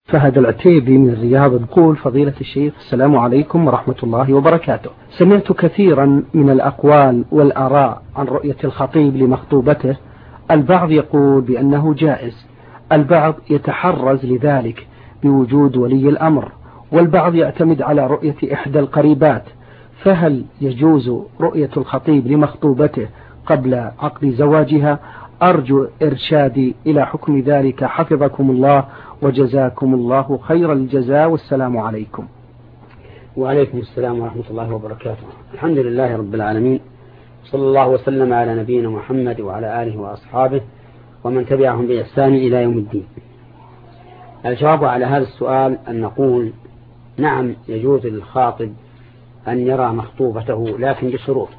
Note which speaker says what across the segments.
Speaker 1: فهد العتيبي من الرياض يقول: فضيلة الشيخ، السلام عليكم ورحمة الله وبركاته. سمعت كثيرا من الأقوال والآراء عن رؤية الخطيب لمخطوبته، البعض يقول بأنه جائز، البعض يتحرز لذلك بوجود ولي الأمر، والبعض يعتمد على رؤية إحدى القريبات، فهل يجوز رؤية الخطيب لمخطوبته قبل عقد زواجها؟ أرجو إرشادي إلى حكم ذلك حفظكم الله وجزاكم الله خير الجزاء، والسلام عليكم.
Speaker 2: وعليكم السلام ورحمة الله وبركاته. الحمد لله رب العالمين، صلى الله وسلم على نبينا محمد وعلى آله وأصحابه ومن تبعهم بإحسان إلى يوم الدين. الجواب على هذا السؤال أن نقول: نعم، يجوز للخاطب أن يرى مخطوبته، لكن بشروط.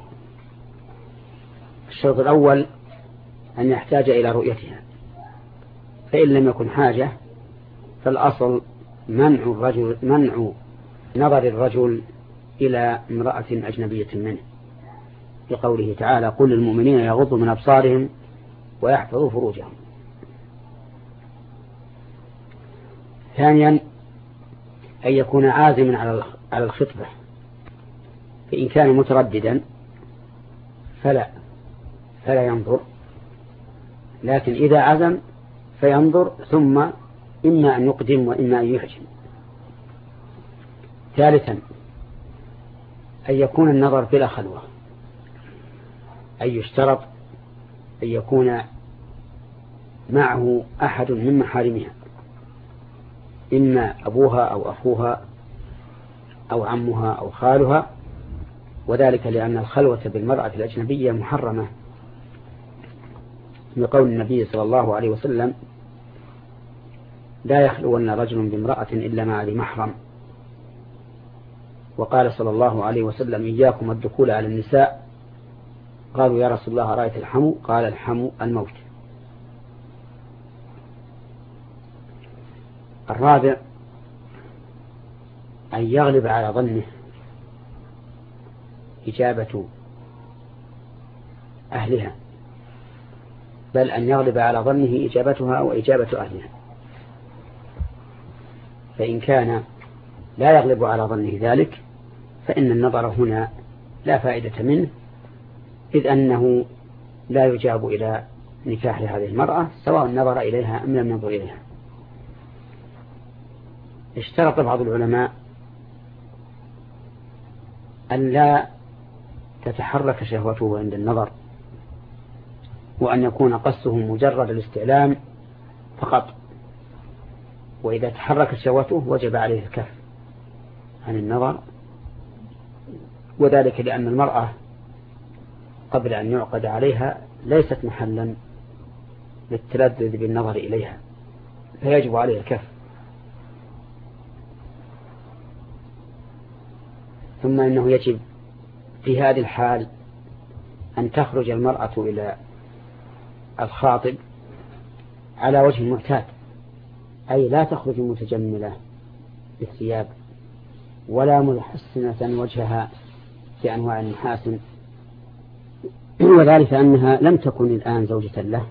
Speaker 2: الشرط الأول أن يحتاج إلى رؤيتها، فإن لم يكن حاجة فالأصل منع نظر الرجل إلى امرأة أجنبية منه، لقوله تعالى: قل للمؤمنين يغضوا من أبصارهم ويحفظوا فروجهم. ثانيا أن يكون عازما على الخطبة، فإن كان مترددا فلا ينظر، لكن إذا عزم فينظر، ثم إما أن يقدم وإما أن يحجم. ثالثا أن يكون النظر بلا خلوة، أي يشترط أن يكون معه أحد من محارمها، إما أبوها أو أخوها أو عمها أو خالها، وذلك لأن الخلوة بالمرأة الأجنبية محرمة، بقول النبي صلى الله عليه وسلم: لا يخلون رجل بامرأة إلا مع ذي محرم. وقال صلى الله عليه وسلم: إياكم الدخول على النساء. قالوا: يا رسول الله رأيت الحمو؟ قال: الحمو الموت. الرابع أن يغلب على ظنه إجابة أهلها، بل أن يغلب على ظنه إجابتها وإجابة أهلها. فإن كان لا يغلب على ظنه ذلك فإن النظر هنا لا فائدة منه، إذ أنه لا يجاب إلى نكاح هذه المرأة سواء نظر إليها أم لم ينظر إليها. اشترط بعض العلماء أن لا تتحرك شهوته عند النظر، وأن يكون قصده مجرد الاستعلام فقط، وإذا تحركت شهوته وجب عليه الكف عن النظر، وذلك لأن المرأة قبل أن يعقد عليها ليست محلا للتلذذ بالنظر إليها، فيجب عليه الكف. ثم إنه يجب في هذه الحال أن تخرج المرأة إلى الخاطب على وجه المعتاد، أي لا تخرج متجملة بالثياب ولا محسنة وجهها بأنواع المحاسن، وذلك أنها لم تكن الآن زوجة له.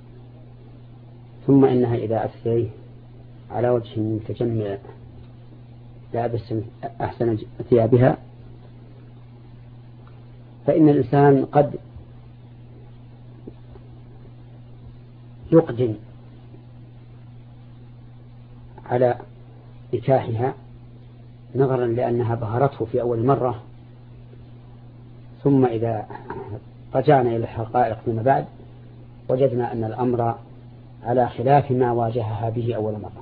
Speaker 2: ثم إنها إذا أتت إليه على وجه متجمل لابس أحسن ثيابها فإن الإنسان قد يقدم على نكاحها نظرا لأنها بهرته في أول مرة، ثم إذا رجعنا إلى الحقائق فيما بعد وجدنا أن الأمر على خلاف ما واجهها به أول مرة.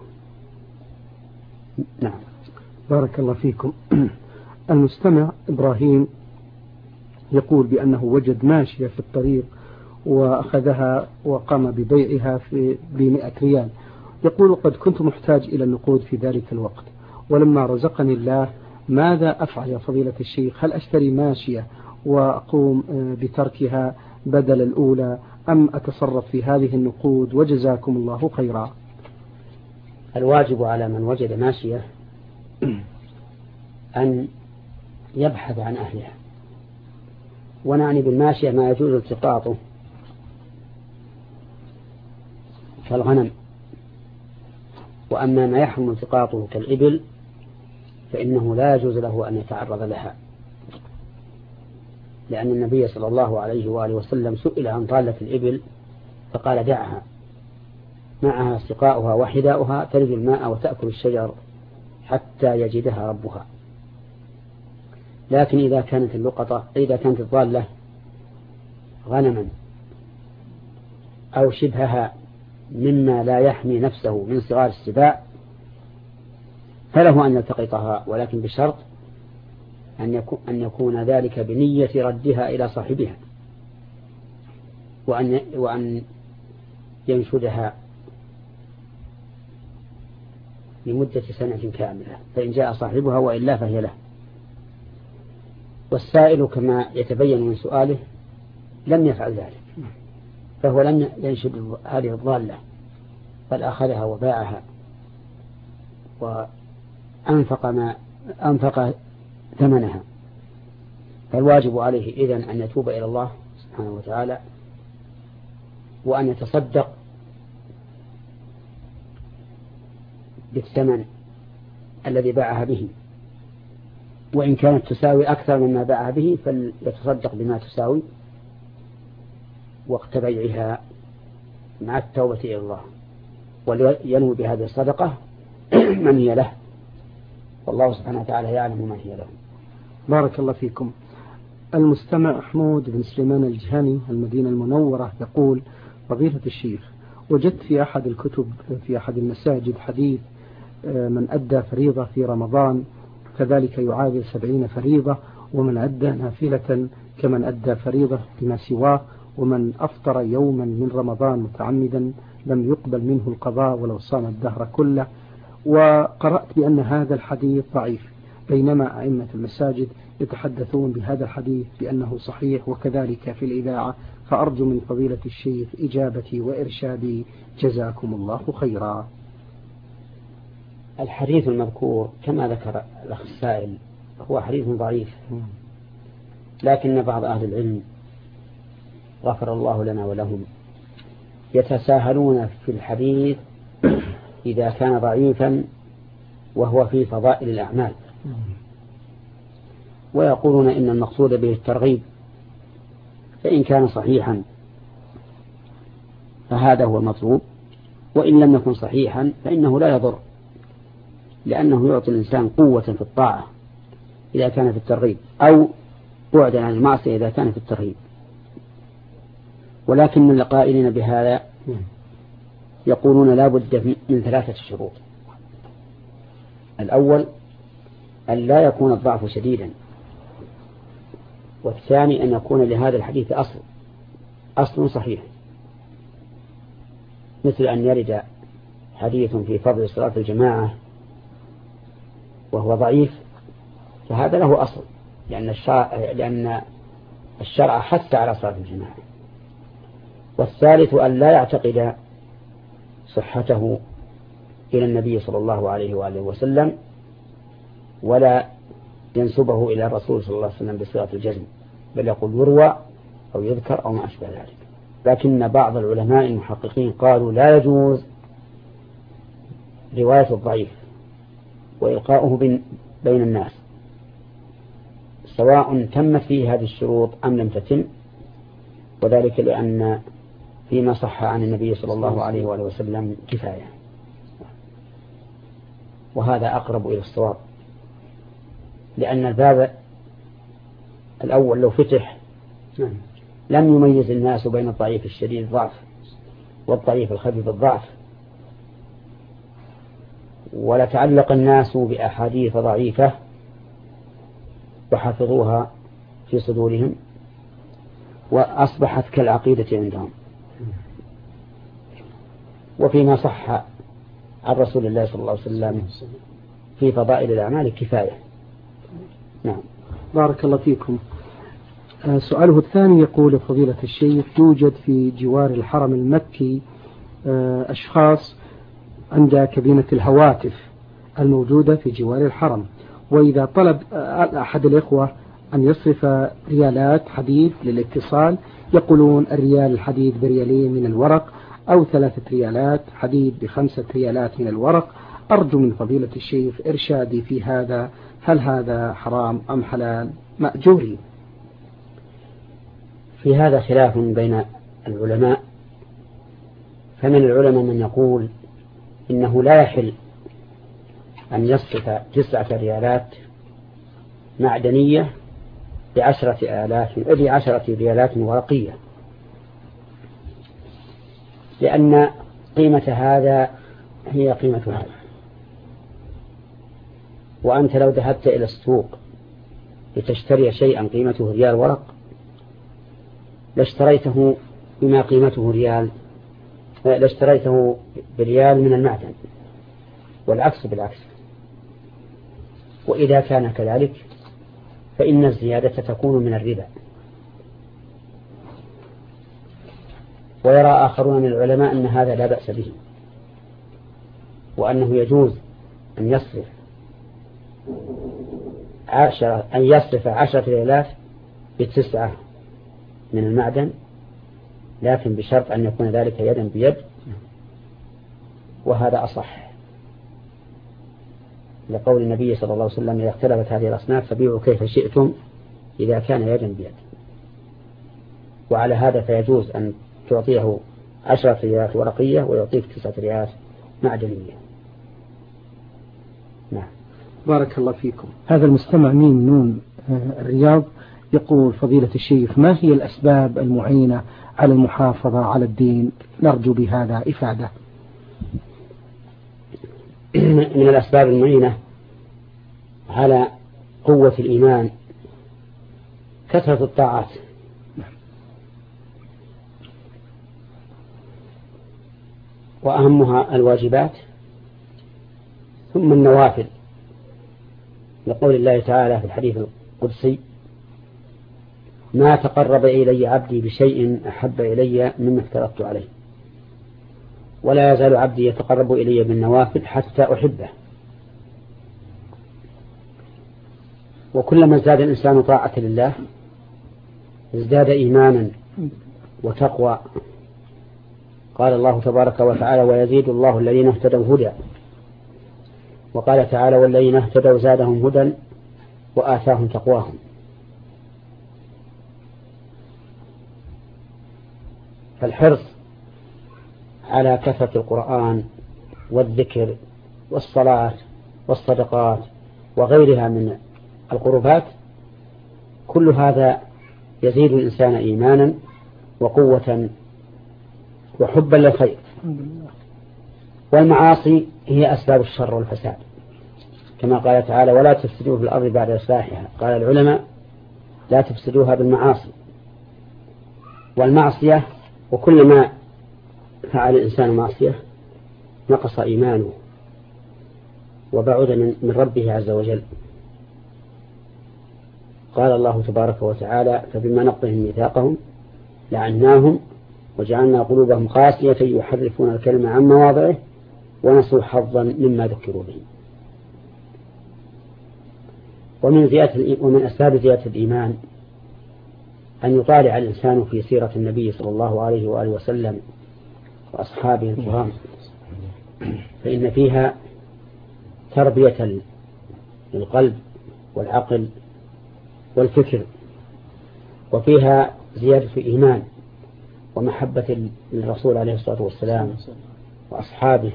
Speaker 1: نعم، بارك الله فيكم. المستمع إبراهيم يقول بأنه وجد ماشية في الطريق وأخذها وقام ببيعها ب100 ريال. يقول: قد كنت محتاج إلى النقود في ذلك الوقت، ولما رزقني الله ماذا أفعل يا فضيلة الشيخ؟ هل أشتري ماشية وأقوم بتركها بدل الأولى، أم أتصرف في هذه النقود؟ وجزاكم الله خيرا.
Speaker 2: الواجب على من وجد ماشية أن يبحث عن أهلها، ونعني بالماشية ما يجوز التقاطه كالغنم وأما ما يحرم التقاطه كالإبل فإنه لا يجوز له أن يتعرض لها، لأن النبي صلى الله عليه وآله وسلم سئل عن ضالة الإبل فقال دعها، معها سقاؤها وحذاؤها ترد الماء وتأكل الشجر حتى يجدها ربها. لكن إذا كانت الضالة غنما أو شبهها مما لا يحمي نفسه من صغار السباع فله أن يلتقطها، ولكن بشرط أن يكون ذلك بنية ردها إلى صاحبها، وأن ينشدها لمدة سنة كاملة، فإن جاء صاحبها وإلا فهي له. والسائل كما يتبين من سؤاله لم يفعل ذلك، فهو لم ينشد هذه الضالة بل أخذها وباعها وأنفق ثمنها. فالواجب عليه إذن أن يتوب إلى الله سبحانه وتعالى وأن يتصدق بالثمن الذي باعها به، وإن كانت تساوي أكثر مما باعها به فليتصدق بما تساوي وقت بيعها مع التوبة إلى الله، ولينوي بهذه الصدقة من هي له، والله سبحانه وتعالى يعلم من هي له.
Speaker 1: بارك الله فيكم. المستمع حمود بن سليمان الجهني المدينة المنورة يقول: فضيلة الشيخ، وجدت في أحد الكتب في أحد المساجد حديث من أدى فريضة في رمضان كذلك يعادل 70 فريضة، ومن أدى نافلة كمن أدى فريضة بما سواه، ومن أفطر يوما من رمضان متعمدا لم يقبل منه القضاء ولو صام الدهر كله. وقرأت بأن هذا الحديث ضعيف، بينما أئمة المساجد يتحدثون بهذا الحديث بأنه صحيح وكذلك في الإذاعة، فأرجو من فضيلة الشيخ إجابتي وإرشادي جزاكم الله خيرا.
Speaker 2: الحديث المذكور كما ذكر الأخ السائل هو حديث ضعيف، لكن بعض أهل العلم غفر الله لنا ولهم يتساهلون في الحديث إذا كان ضعيفا وهو في فضائل الأعمال، ويقولون إن المقصود به الترغيب، فإن كان صحيحا فهذا هو المطلوب، وإن لم يكن صحيحا فإنه لا يضر، لأنه يعطي الإنسان قوة في الطاعة إذا كان في الترغيب، أو بعدا عن المعصية إذا كان في الترغيب. ولكن القائلين بهذا يقولون لا بد من 3 شروط: الأول أن لا يكون الضعف شديدا، والثاني أن يكون لهذا الحديث أصل صحيح، مثل أن يرد حديث في فضل صلاة الجماعة وهو ضعيف، فهذا له أصل، لأن الشرع حث على صلاة الجماعة. والثالث أن لا يعتقد صحته إلى النبي صلى الله عليه وآله وسلم، ولا ينسبه إلى الرسول صلى الله عليه وسلم بصيغة الجزم، بل يقول يروى أو يذكر أو ما أشبه ذلك. لكن بعض العلماء المحققين قالوا لا يجوز رواية الضعيف وإلقاؤه بين الناس سواء تمت فيه هذه الشروط أم لم تتم، وذلك لأن فيما صح عن النبي صلى الله عليه وآله وسلم كفاية، وهذا أقرب إلى الصواب، لأن الباب الأول لو فتح لم يميز الناس بين الضعيف الشديد الضعف والضعيف الخفيف الضعف، ولتعلق الناس بأحاديث ضعيفة وحفظوها في صدورهم وأصبحت كالعقيدة عندهم. وفيما صح عن رسول الله صلى الله عليه وسلم في فضائل الأعمال كفاية. نعم.
Speaker 1: بارك الله فيكم. سؤاله الثاني يقول: فضيلة الشيخ، يوجد في جوار الحرم المكي أشخاص عند كابينة الهواتف الموجودة في جوار الحرم، وإذا طلب أحد الإخوة أن يصرف ريالات حديد للاتصال يقولون الريال الحديد بريالين من الورق، أو 3 ريالات حديد ب5 ريالات من الورق. أرجو من فضيلة الشيخ إرشادي في هذا، هل هذا حرام أم حلال مأجوري؟
Speaker 2: في هذا خلاف بين العلماء، فمن العلماء من يقول إنه لا يحل أن يصرف 9 ريالات معدنية ب10 ريالات ورقية، لأن قيمة هذا هي قيمة هذا. وأنت لو ذهبت إلى السوق لتشتري شيئا قيمته ريال ورق لاشتريته بما قيمته ريال، لاشتريته بريال من المعدن، والعكس بالعكس. وإذا كان كذلك فإن الزيادة تكون من الربا. ويرى آخرون من العلماء أن هذا لا بأس به، وأنه يجوز أن يصرف 10 ريالات ب9 من المعدن، لكن بشرط أن يكون ذلك يدا بيد، وهذا أصح، لقول النبي صلى الله عليه وسلم: إذا اختلفت هذه الأصناف فبيعوا كيف شئتم إذا كان يدا بيد. وعلى هذا فيجوز أن تعطيه 10 ريالات ورقية ويعطيك 9 ريالات معدنية. نعم.
Speaker 1: بارك الله فيكم. هذا المستمع ميم نون الرياض يقول: فضيلة الشيخ، ما هي الأسباب المعينة على المحافظة على الدين؟ نرجو بهذا إفادة.
Speaker 2: من الأسباب المعينة على قوة الإيمان كثرة الطاعات، وأهمها الواجبات ثم النوافل، لقول الله تعالى في الحديث القدسي: ما تقرب إلي عبدي بشيء أحب إلي مما افترضت عليه، ولا يزال عبدي يتقرب إلي بالنوافل حتى أحبه. وكلما ازداد الإنسان طاعة لله ازداد إيمانا وتقوى. قال الله تبارك وتعالى: ويزيد الله الذين اهتدوا هدى. وقال تعالى: والذين اهتدوا زادهم هدى وآتاهم تقواهم. فالحرص على كثرة القرآن والذكر والصلاة والصدقات وغيرها من القربات، كل هذا يزيد الإنسان إيمانا وقوة وحبا للخير. والمعاصي هي أسباب الشر والفساد، كما قال تعالى: ولا تفسدوا في الأرض بعد إصلاحها. قال العلماء: لا تفسدوها بالمعاصي. والمعصية وكلما فعل الإنسان معصية نقص إيمانه وبعد من ربه عز وجل. قال الله تبارك وتعالى: فبما نقضهم ميثاقهم لعناهم وجعلنا قلوبهم قاسية يحرفون الكلمة عن مواضعه ونسوا حظا مما ذكروا به. ومن أسباب زيادة الإيمان أن يطالع الإنسان في سيرة النبي صلى الله عليه وآله وسلم وأصحابه الكرام، فإن فيها تربية للقلب والعقل والفكر، وفيها زيادة الإيمان ومحبة للرسول عليه الصلاة والسلام وأصحابه،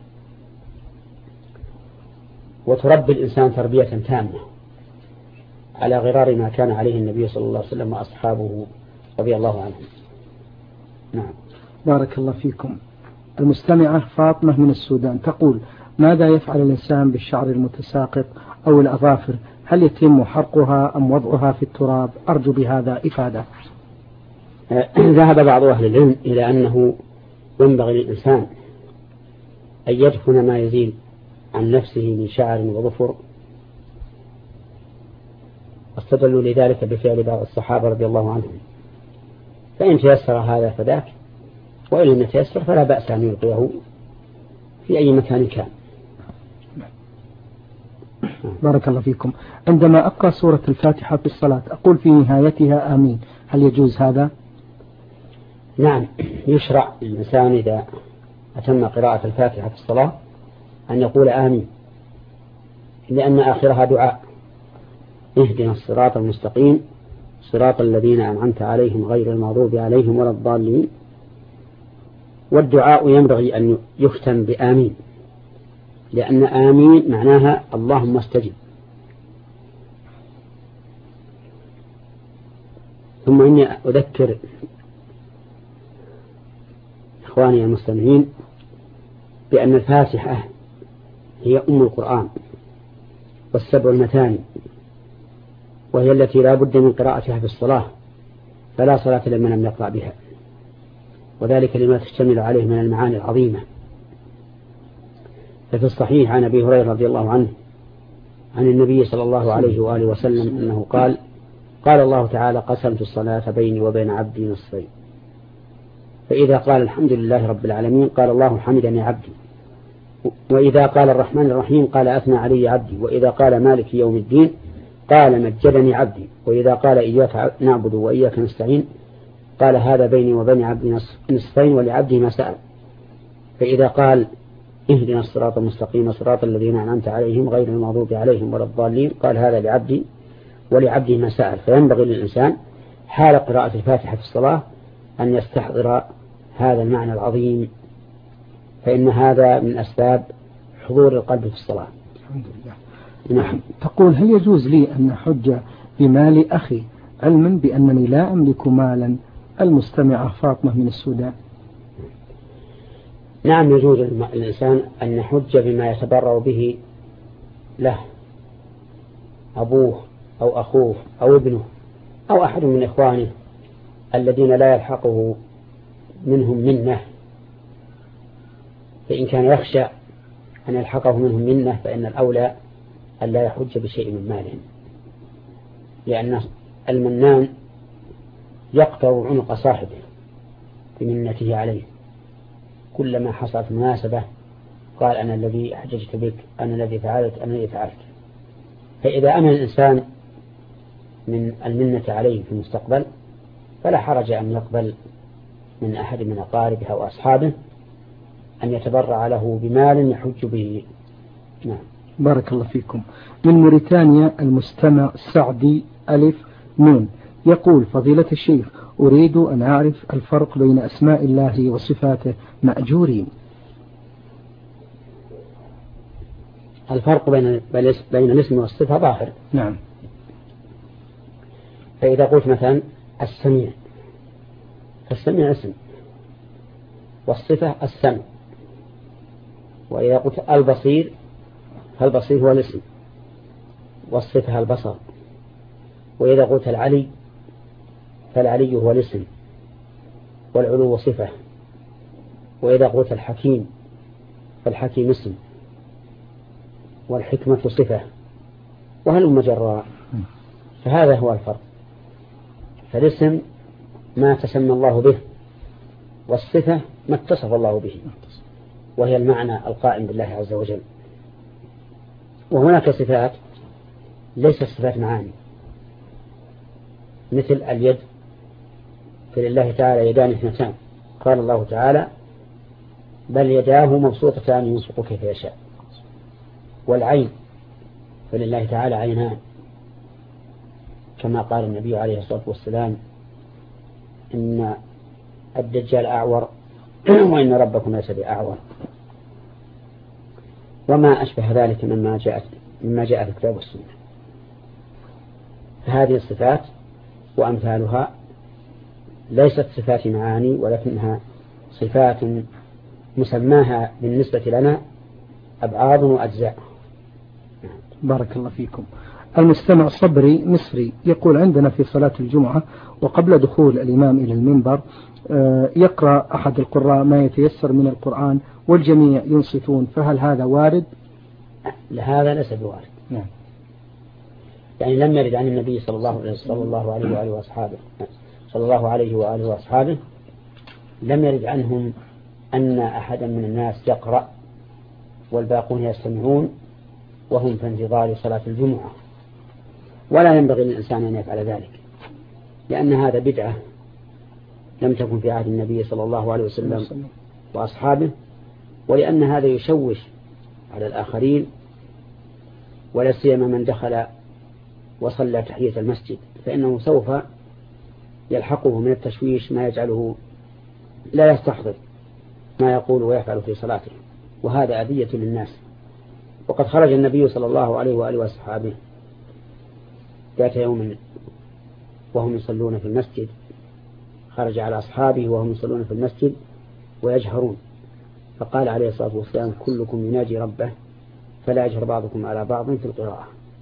Speaker 2: وتربي الإنسان تربية تامة على غرار ما كان عليه النبي صلى الله عليه وسلم وأصحابه رضي الله عنهم. نعم.
Speaker 1: بارك الله فيكم. المستمعة فاطمة من السودان تقول: ماذا يفعل الإنسان بالشعر المتساقط أو الأظافر؟ هل يتم حرقها أم وضعها في التراب؟ أرجو بهذا إفادة.
Speaker 2: ذهب بعض أهل العلم إلى أنه ينبغي للإنسان أن يدفن ما يزيل عن نفسه من شعر وظفر، واستدلوا لذلك بفعل بعض الصحابة رضي الله عنهم، فإن تيسر هذا فذاك، وإن لم يتيسر فلا بأس أن يلقيه في أي مكان كان.
Speaker 1: بارك الله فيكم. عندما أقرأ سورة الفاتحة في الصلاة أقول في نهايتها آمين، هل يجوز هذا؟
Speaker 2: نعم، يشرع للإنسان إذا أتم قراءة الفاتحة في الصلاة أن يقول آمين، لأن آخرها دعاء: اهدنا الصراط المستقيم صراط الذين أنعمت عليهم غير المغضوب عليهم ولا الضالين. والدعاء ينبغي أن يختم بآمين، لأن آمين معناها اللهم استجب. ثم إني أذكر إخواني المستمعين بأن الفاتحة هي أم القرآن والسبع المثاني، وهي التي لا بد من قراءتها في الصلاة، فلا صلاة لمن لم يقرأ بها، وذلك لما تشتمل عليه من المعاني العظيمة. ففي الصحيح عن أبي هريرة رضي الله عنه عن النبي صلى الله عليه وآله وسلم أنه قال: قال الله تعالى: قسمت الصلاة بيني وبين عبدي نصفين، فإذا قال الحمد لله رب العالمين قال الله حمدني عبدي، وإذا قال الرحمن الرحيم قال أثنى علي عبدي، وإذا قال مالك يوم الدين قال مجدني عبدي، وإذا قال إياك نعبد وإياك نستعين قال هذا بيني وبين عبدي نصفين ولعبدي ما سأل. فإذا قال اهدنا الصراط المستقيم صراط الذين أنعمت عليهم غير المغضوب عليهم ولا الضالين قال هذا لعبدي ولعبدي ما سأل. فينبغي للإنسان حال قراءة الفاتحة في الصلاة أن يستحضر هذا المعنى العظيم، فإن هذا من أسباب حضور القلب في الصلاة.
Speaker 1: الحمد لله. نعم. تقول: هل يجوز لي أن أحج بمال أخي علما بأنني لا أملك مالا؟ المستمعة فاطمة من السودان.
Speaker 2: نعم، يجوز للإنسان أن يحج بما يتبرع به له أبوه أو أخوه أو ابنه أو أحد من إخوانه الذين لا يلحقه منهم منه، فإن كان يخشى أن يلحقه منهم منه فإن الأولى أن لا يحج بشيء من مالهم، لأن المنان يقطع عنق صاحبه بمنته عليه، كلما حصلت مناسبة قال أنا الذي حججت بك، أنا الذي فعلت، أنا الذي فعلت. فإذا أمن الإنسان من المنة عليه في المستقبل فلا حرج أن يقبل من أحد من أقاربه أو أصحابه أن يتبرع له بمال يحج به. نعم.
Speaker 1: بارك الله فيكم. من موريتانيا المستمع سعدي ألف نون يقول: فضيلة الشيخ، أريد أن أعرف الفرق بين أسماء الله وصفاته مأجورين.
Speaker 2: الفرق بين الاسم والصفة ظاهر.
Speaker 1: نعم.
Speaker 2: فإذا قلت مثلا السميع، فالسميع اسم، والصفة السمع. وإذا قلت البصير، فالبصير هو الاسم والصفة البصر. وإذا قلت العلي، فالعلي هو الاسم والعلو صفة. وإذا قلت الحكيم، فالحكيم اسم والحكمة صفة، وهلم جرا. فهذا هو الفرق. فالاسم ما تسمى الله به، والصفة ما اتصف الله به، وهي المعنى القائم بالله عز وجل. وهناك صفات ليست صفات معاني، مثل اليد، فلله تعالى يدان اثنتان، قال الله تعالى بل يداه مبسوطتان ينفق كيف يشاء. والعين، فلله تعالى عينان، كما قال النبي عليه الصلاة والسلام إن الدجال أعور وإن ربكم ليس بأعور، وما أشبه ذلك مما جاء في الكتاب والسنة. فهذه الصفات وأمثالها ليست صفات معاني، ولكنها صفات مسماها بالنسبة لنا أبعاد وأجزاء.
Speaker 1: بارك الله فيكم. المستمع صبري مصري يقول: عندنا في صلاة الجمعة وقبل دخول الإمام إلى المنبر يقرأ أحد القراء ما يتيسر من القرآن والجميع ينصتون، فهل هذا وارد؟
Speaker 2: لهذا ليس بوارد.
Speaker 1: نعم.
Speaker 2: يعني لم يرد عن النبي صلى الله عليه وآله وأصحابه لم يرد عنهم أن أحدا من الناس يقرأ والباقون يستمعون وهم في انتظار صلاة الجمعة. ولا ينبغي للإنسان أن يفعل ذلك، لأن هذا بدعة لم تكن في عهد النبي صلى الله عليه وسلم وأصحابه، ولأن هذا يشوش على الآخرين، ولا سيما من دخل وصلى تحية المسجد، فإنه سوف يلحقه من التشويش ما يجعله لا يستحضر ما يقول ويفعل في صلاته، وهذا أذية للناس. وقد خرج النبي صلى الله عليه وآله وأصحابه ذات يوم وهم يصلون في المسجد، خرج على أصحابه وهم يصلون في المسجد ويجهرون، فقال عليه الصلاة والسلام: كلكم يناجي ربه فلا يجهر بعضكم على بعض في القراءة.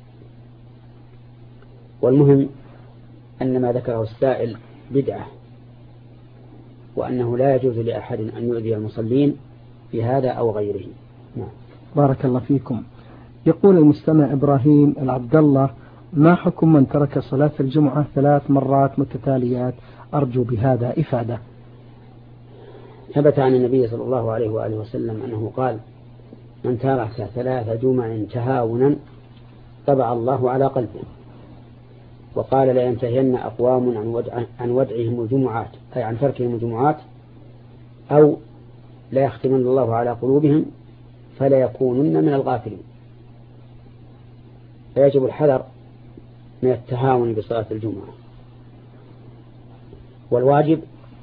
Speaker 2: والمهم أن ما ذكره السائل بدعة، وأنه لا يجوز لأحد أن يؤذي المصلين في هذا أو غيره. نعم.
Speaker 1: بارك الله فيكم. يقول المستمع إبراهيم العبد الله: ما حكم من ترك صلاة الجمعة 3 مرات متتاليات؟ أرجو بهذا إفادة.
Speaker 2: ثبت عن النبي صلى الله عليه وآله وسلم أنه قال: من ترك 3 جمع تهاونا طبع الله على قلبه. وقال: لا ينتهين أقوام عن ودعهم الجمعات، أي عن تركهم الجمعات، أو لا يختمن الله على قلوبهم فلا يكونن من الغافلين. فيجب الحذر من التهاون بصلاة الجمعة، والواجب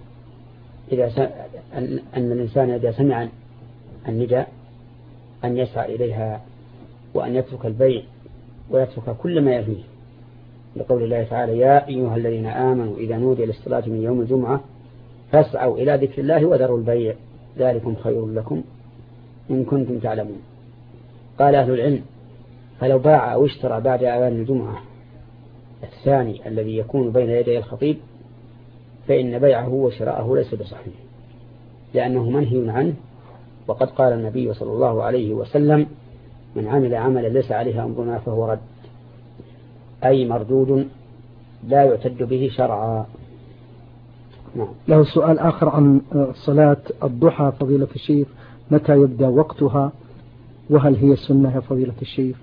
Speaker 2: أن الإنسان إذا سمع النداء أن يسعى إليها، وأن يترك البيع ويترك كل ما يلهيه، لقول الله تعالى: يا أيها الذين آمنوا إذا نودي للصلاة من يوم الجمعة فاسعوا إلى ذكر الله وذروا البيع ذلكم خير لكم إن كنتم تعلمون. قال أهل العلم: فلو باع أو اشترى بعد أذان الجمعة الثاني الذي يكون بين يدي الخطيب فإن بيعه وشراءه ليس بصحيح، لأنه منهي عنه. وقد قال النبي صلى الله عليه وسلم: من عمل عملا ليس عليه أمرنا فهو رد، أي مردود لا يعتد به شرعا. نعم.
Speaker 1: له سؤال آخر عن صلاة الضحى فضيلة الشيخ: متى يبدأ وقتها، وهل هي سنة يا فضيلة الشيخ؟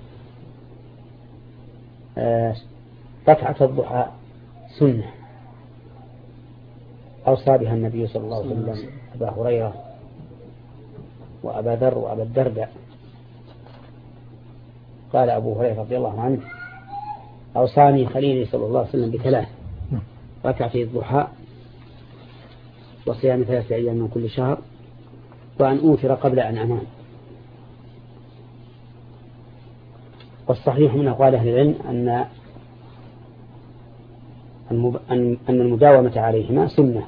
Speaker 2: ركعة الضحى سنة أوصى بها النبي صلى الله عليه وسلم أبا هريرة وأبا ذر وأبا الدرداء. قال أبو هريرة رضي الله عنه: أوصاني خليلي صلى الله عليه وسلم ب3: ركعتي الضحى، وصيام 3 أيام من كل شهر، وأن أوتر قبل أن أنام. والصحيح من أقوال أهل العلم أن المداومة عليهما سنة،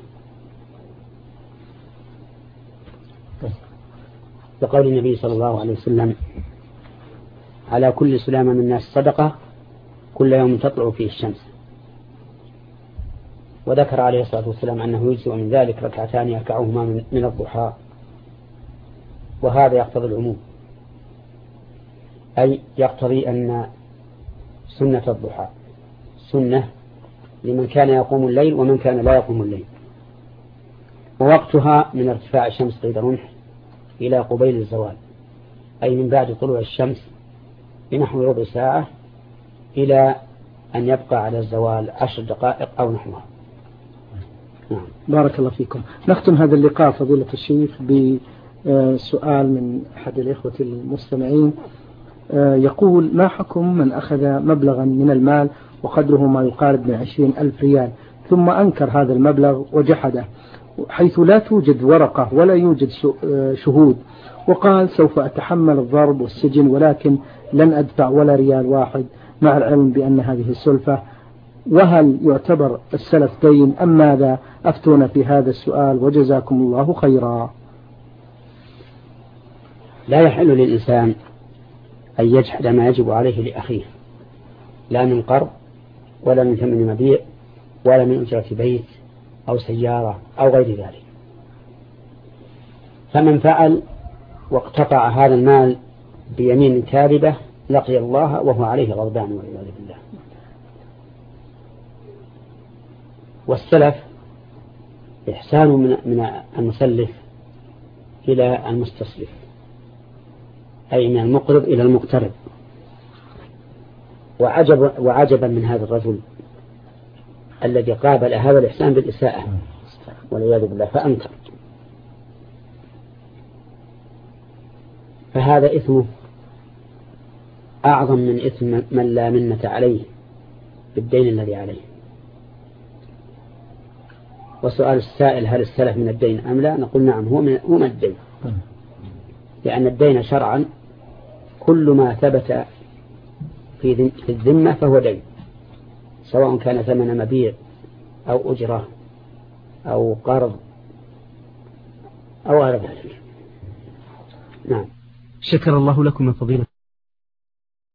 Speaker 2: لقول النبي صلى الله عليه وسلم: على كل سلامة من الناس صدقة كل يوم تطلع فيه الشمس. وذكر عليه الصلاة والسلام أنه يجزئ من ذلك 2 يركعهما من الضحى، وهذا يقتضي العموم، أي يقتضي أن سنة الضحى سنة لمن كان يقوم الليل ومن كان لا يقوم الليل. ووقتها من ارتفاع الشمس قيد رمح إلى قبيل الزوال، أي من بعد طلوع الشمس بنحو ربع ساعة إلى أن يبقى على الزوال 10 دقائق أو نحوها. نعم.
Speaker 1: بارك الله فيكم. نختم هذا اللقاء فضيلة الشيخ بسؤال من أحد الإخوة المستمعين، يقول: ما حكم من أخذ مبلغا من المال وقدره ما يقارب من 20,000 ريال ثم أنكر هذا المبلغ وجحده، حيث لا توجد ورقة ولا يوجد شهود، وقال: سوف أتحمل الضرب والسجن ولكن لن أدفع ولا ريال واحد، مع العلم بأن هذه السلفة، وهل يعتبر السلف دين أم ماذا؟ أفتونا في هذا السؤال وجزاكم الله خيرا.
Speaker 2: لا يحل للإنسان أن يجحد ما يجب عليه لأخيه، لا من قرض ولا من ثمن مبيع ولا من أجرة بيت أو سيارة أو غير ذلك. فمن فعل واقتطع هذا المال بيمين كاذبة لقي الله وهو عليه غضبان والعياذ بالله. والسلف إحسان من المسلف إلى المستصلف، أي من المقرض إلى المقترض. وعجبا من هذا الرجل الذي قابل هذا الإحسان بالإساءة، والعياذ بالله فأنكر، فهذا إثمه أعظم من إثم من لا منة عليه بالدين الذي عليه. وسؤال السائل هل السلف من الدين أم لا؟ نقول نعم، هو من الدين، لأن الدين شرعا كل ما ثبت في الذمة فهو دين، سواء كان ثمن مبيع أو أجرة أو قرض أو غير ذلك. نعم.
Speaker 1: شكر الله لكم يا فضيلة